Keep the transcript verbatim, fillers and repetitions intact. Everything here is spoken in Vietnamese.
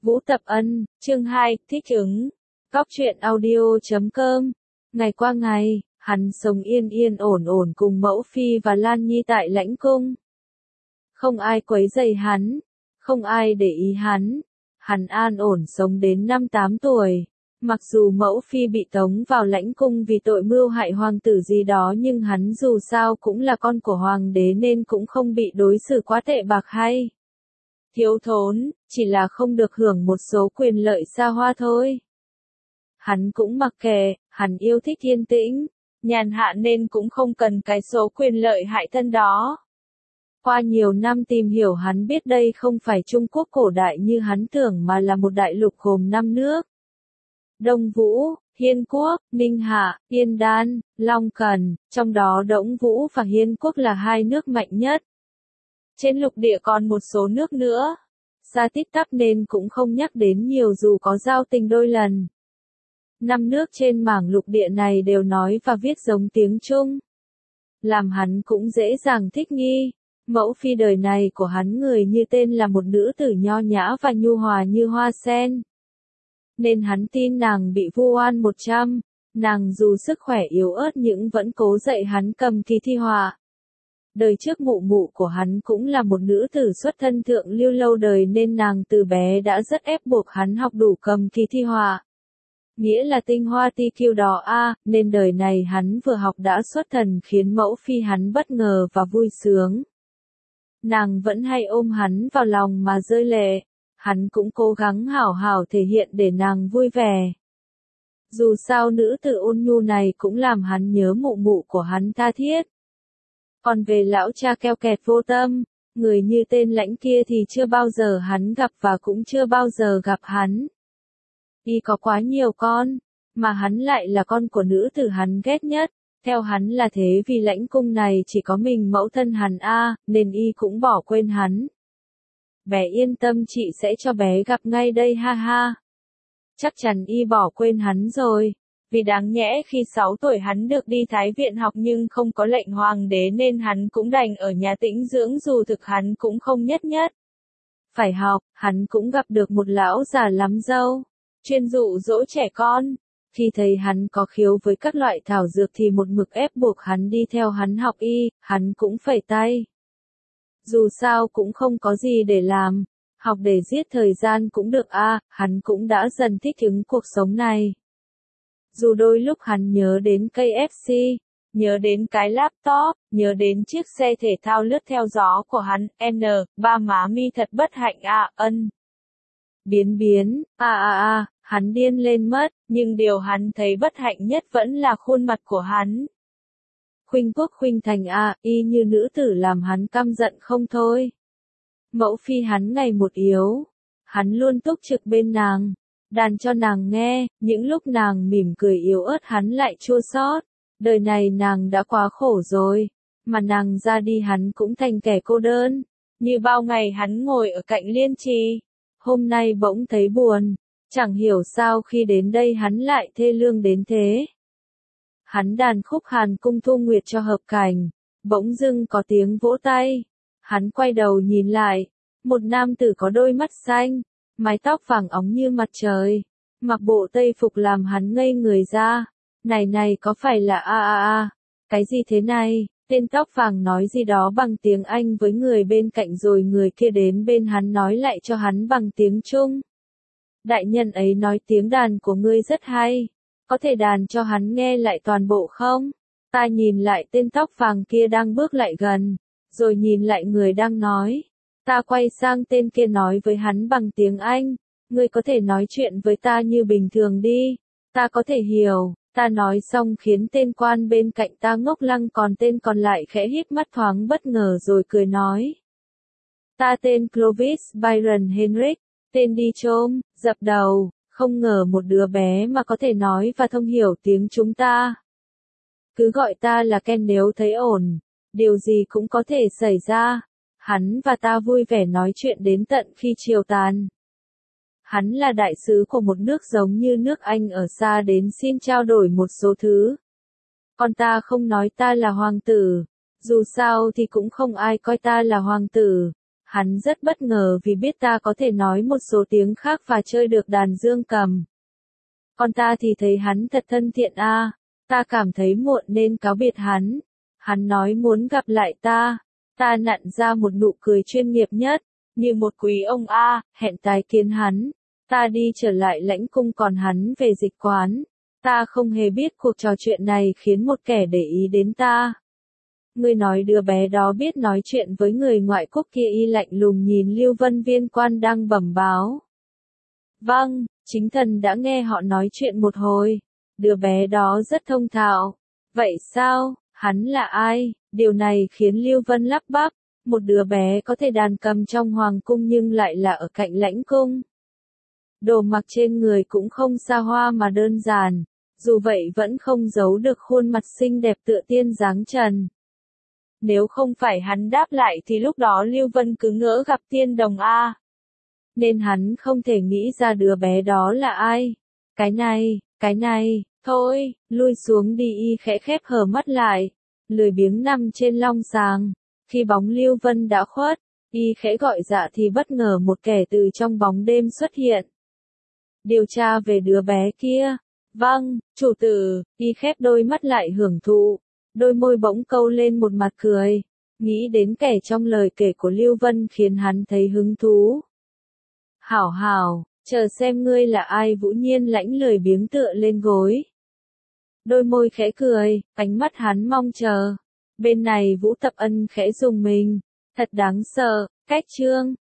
Vũ Tập Ân, chương hai, thích ứng. Góc truyện audio chấm com. Ngày qua ngày, hắn sống yên yên ổn ổn cùng mẫu phi và Lan Nhi tại lãnh cung. Không ai quấy rầy hắn, không ai để ý hắn. Hắn an ổn sống đến năm tám tuổi. Mặc dù mẫu phi bị tống vào lãnh cung vì tội mưu hại hoàng tử gì đó, nhưng hắn dù sao cũng là con của hoàng đế nên cũng không bị đối xử quá tệ bạc hay thiếu thốn, chỉ là không được hưởng một số quyền lợi xa hoa thôi. Hắn cũng mặc kệ, hắn yêu thích yên tĩnh, nhàn hạ nên cũng không cần cái số quyền lợi hại thân đó. Qua nhiều năm tìm hiểu hắn biết đây không phải Trung Quốc cổ đại như hắn tưởng mà là một đại lục gồm năm nước. Đông Vũ, Hiên Quốc, Ninh Hạ, Yên Đan, Long Cần, trong đó Đổng Vũ và Hiên Quốc là hai nước mạnh nhất. Trên lục địa còn một số nước nữa, xa tít tắp nên cũng không nhắc đến nhiều dù có giao tình đôi lần. Năm nước trên mảng lục địa này đều nói và viết giống tiếng Trung. Làm hắn cũng dễ dàng thích nghi. Mẫu phi đời này của hắn người như tên là một nữ tử nho nhã và nhu hòa như hoa sen. Nên hắn tin nàng bị vu oan một trăm, nàng dù sức khỏe yếu ớt nhưng vẫn cố dạy hắn cầm kỳ thi họa. Đời trước mụ mụ của hắn cũng là một nữ tử xuất thân thượng lưu lâu đời nên nàng từ bé đã rất ép buộc hắn học đủ cầm kỳ thi họa. Nghĩa là tinh hoa ti kiêu đó a, nên đời này hắn vừa học đã xuất thần khiến mẫu phi hắn bất ngờ và vui sướng. Nàng vẫn hay ôm hắn vào lòng mà rơi lệ, hắn cũng cố gắng hảo hảo thể hiện để nàng vui vẻ. Dù sao nữ tử ôn nhu này cũng làm hắn nhớ mụ mụ của hắn tha thiết. Còn về lão cha keo kẹt vô tâm, người như tên Lãnh kia thì chưa bao giờ hắn gặp và cũng chưa bao giờ gặp hắn. Y có quá nhiều con, mà hắn lại là con của nữ tử hắn ghét nhất, theo hắn là thế vì lãnh cung này chỉ có mình mẫu thân hắn a, nên Y cũng bỏ quên hắn. Bé yên tâm, chị sẽ cho bé gặp ngay đây ha ha. Chắc chắn Y bỏ quên hắn rồi. Vì đáng nhẽ khi sáu tuổi hắn được đi Thái Viện học nhưng không có lệnh hoàng đế nên hắn cũng đành ở nhà tĩnh dưỡng dù thực hắn cũng không nhất nhất phải học, hắn cũng gặp được một lão già lắm dâu, chuyên dụ dỗ trẻ con. Khi thấy hắn có khiếu với các loại thảo dược thì một mực ép buộc hắn đi theo hắn học y, hắn cũng phẩy tay. Dù sao cũng không có gì để làm, học để giết thời gian cũng được a, hắn cũng đã dần thích ứng cuộc sống này. Dù đôi lúc hắn nhớ đến cây ép xê, nhớ đến cái laptop, nhớ đến chiếc xe thể thao lướt theo gió của hắn, N, ba má mi thật bất hạnh à, ân. Biến biến, à à à, hắn điên lên mất, nhưng điều hắn thấy bất hạnh nhất vẫn là khuôn mặt của hắn. Khuynh quốc khuynh thành à, y như nữ tử làm hắn căm giận không thôi. Mẫu phi hắn ngày một yếu, hắn luôn túc trực bên nàng. Đàn cho nàng nghe, những lúc nàng mỉm cười yếu ớt hắn lại chua xót. Đời này nàng đã quá khổ rồi, mà nàng ra đi hắn cũng thành kẻ cô đơn. Như bao ngày hắn ngồi ở cạnh Liên Trì, hôm nay bỗng thấy buồn, chẳng hiểu sao khi đến đây hắn lại thê lương đến thế. Hắn đàn khúc Hàn Cung Thu Nguyệt cho hợp cảnh, bỗng dưng có tiếng vỗ tay. Hắn quay đầu nhìn lại, một nam tử có đôi mắt xanh, mái tóc vàng óng như mặt trời, mặc bộ tây phục làm hắn ngây người ra. Này này có phải là a a a, cái gì thế này? Tên tóc vàng nói gì đó bằng tiếng Anh với người bên cạnh rồi người kia đến bên hắn nói lại cho hắn bằng tiếng Trung. Đại nhân ấy nói tiếng đàn của ngươi rất hay, có thể đàn cho hắn nghe lại toàn bộ không? Ta nhìn lại tên tóc vàng kia đang bước lại gần, rồi nhìn lại người đang nói. Ta quay sang tên kia nói với hắn bằng tiếng Anh, ngươi có thể nói chuyện với ta như bình thường đi, ta có thể hiểu. Ta nói xong khiến tên quan bên cạnh ta ngốc lăng, còn tên còn lại khẽ híp mắt thoáng bất ngờ rồi cười nói. Ta tên Clovis Byron Henrik, tên đi chôm, dập đầu, không ngờ một đứa bé mà có thể nói và thông hiểu tiếng chúng ta. Cứ gọi ta là Ken nếu thấy ổn, điều gì cũng có thể xảy ra. Hắn và ta vui vẻ nói chuyện đến tận khi chiều tàn. Hắn là đại sứ của một nước giống như nước Anh ở xa đến xin trao đổi một số thứ. Còn ta không nói ta là hoàng tử, dù sao thì cũng không ai coi ta là hoàng tử. Hắn rất bất ngờ vì biết ta có thể nói một số tiếng khác và chơi được đàn dương cầm. Còn ta thì thấy hắn thật thân thiện a, à. Ta cảm thấy muộn nên cáo biệt hắn. Hắn nói muốn gặp lại ta. Ta nặn ra một nụ cười chuyên nghiệp nhất, như một quý ông a, à, hẹn tái kiến hắn. Ta đi trở lại lãnh cung còn hắn về dịch quán. Ta không hề biết cuộc trò chuyện này khiến một kẻ để ý đến ta. Ngươi nói đứa bé đó biết nói chuyện với người ngoại quốc kia, y lạnh lùng nhìn Lưu Vân viên quan đang bẩm báo. Vâng, chính thần đã nghe họ nói chuyện một hồi. Đứa bé đó rất thông thạo. Vậy sao, hắn là ai? Điều này khiến Lưu Vân lắp bắp. Một đứa bé có thể đàn cầm trong hoàng cung nhưng lại là ở cạnh lãnh cung. Đồ mặc trên người cũng không xa hoa mà đơn giản. Dù vậy vẫn không giấu được khuôn mặt xinh đẹp tựa tiên dáng trần. Nếu không phải hắn đáp lại thì lúc đó Lưu Vân cứ ngỡ gặp tiên đồng a. Nên hắn không thể nghĩ ra đứa bé đó là ai. Cái này, cái này, thôi, lui xuống đi, y khẽ khép hờ mắt lại. Lười biếng nằm trên long sàng. Khi bóng Lưu Vân đã khuất, y khẽ gọi dạ thì bất ngờ một kẻ từ trong bóng đêm xuất hiện. Điều tra về đứa bé kia. Vâng, chủ tử, y khép đôi mắt lại hưởng thụ. Đôi môi bỗng câu lên một mặt cười. Nghĩ đến kẻ trong lời kể của Lưu Vân khiến hắn thấy hứng thú. Hảo hảo, chờ xem ngươi là ai. Vũ Nhiên lãnh lười biếng tựa lên gối. Đôi môi khẽ cười, ánh mắt hắn mong chờ. Bên này Vũ Tập Ân khẽ rùng mình. Thật đáng sợ, cách chương.